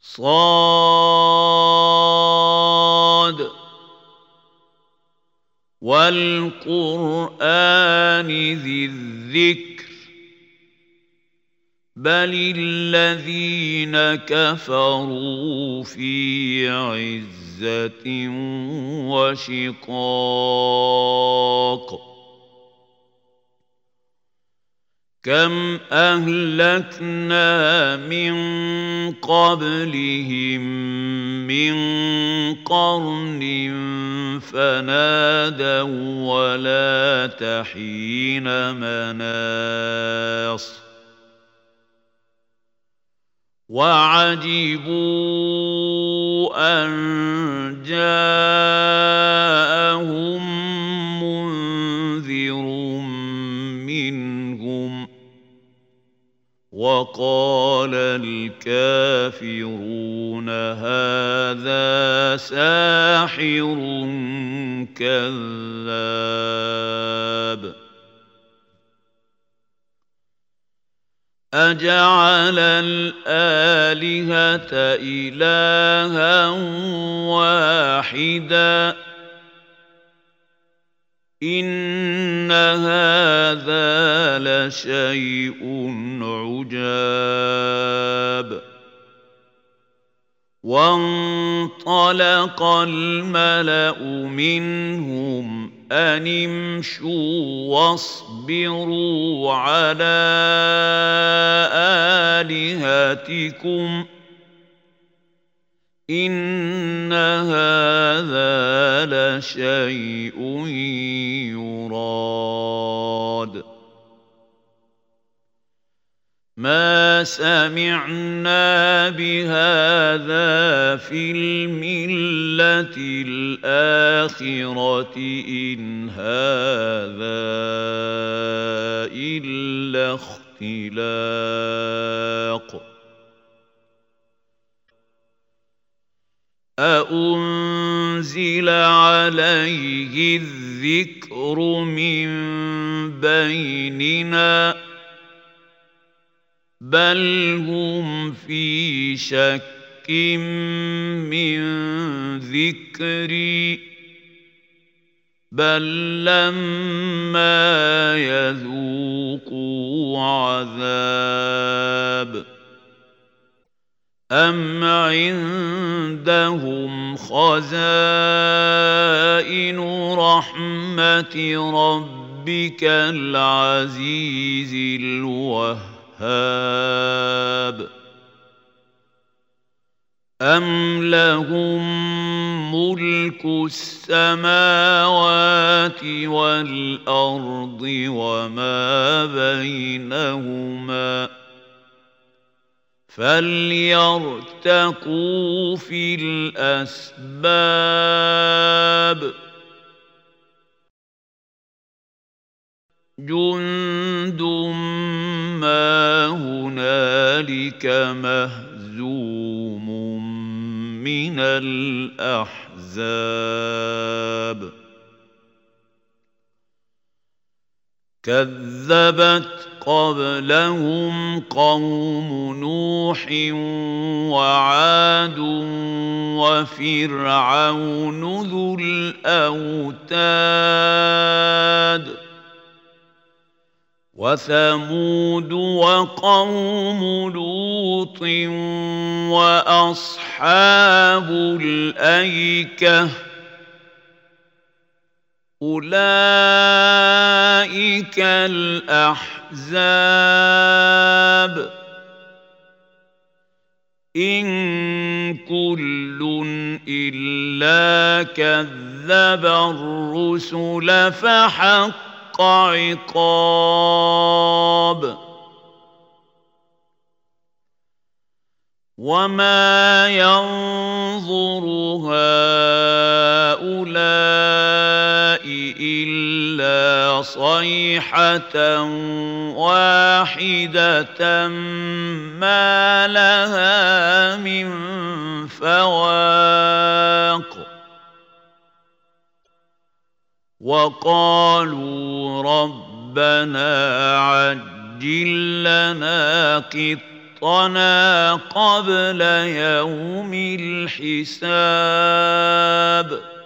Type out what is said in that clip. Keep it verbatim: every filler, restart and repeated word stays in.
صاد والقرآن ذي الذكر بل الذين كفروا في عزة وشقاق كم أهلكنا من قبلهم من قرن فنادوا ولا تحين مناص وعجبوا أن جاءهم منذر منهم وقال الكافرون هذا ساحر كذاب أجعل الآلهة إلها واحدا إن هذا لشيء عجاب وانطلق الملأ منهم أن امشوا واصبروا على آلهتكم إن هذا لشيء يراد ما سمعنا بهذا في الملة الآخرة إن هذا إلا اختلاق أأنزل عليه الذكر من بيننا بل هم في شك من ذكري بل لما يذوقوا عذاب أم عندهم خزائن رحمة ربك العزيز الوهاب أم لهم ملك السماوات والأرض وما بينهما فليرتقوا في الأسباب جند ما هنالك مهزوم من الأحزاب كذبت قبلهم قوم نوح وعاد وفرعون ذو الأوتاد وثمود وقوم لوط وأصحاب الأيكة أولئك الأحزاب إن كل إلا كذب الرسل فحق عقاب وما ينظر هؤلاء إلا صيحة واحدة ما لها من فواق وقالوا ربنا عجل لنا قط خلقنا قبل يوم الحساب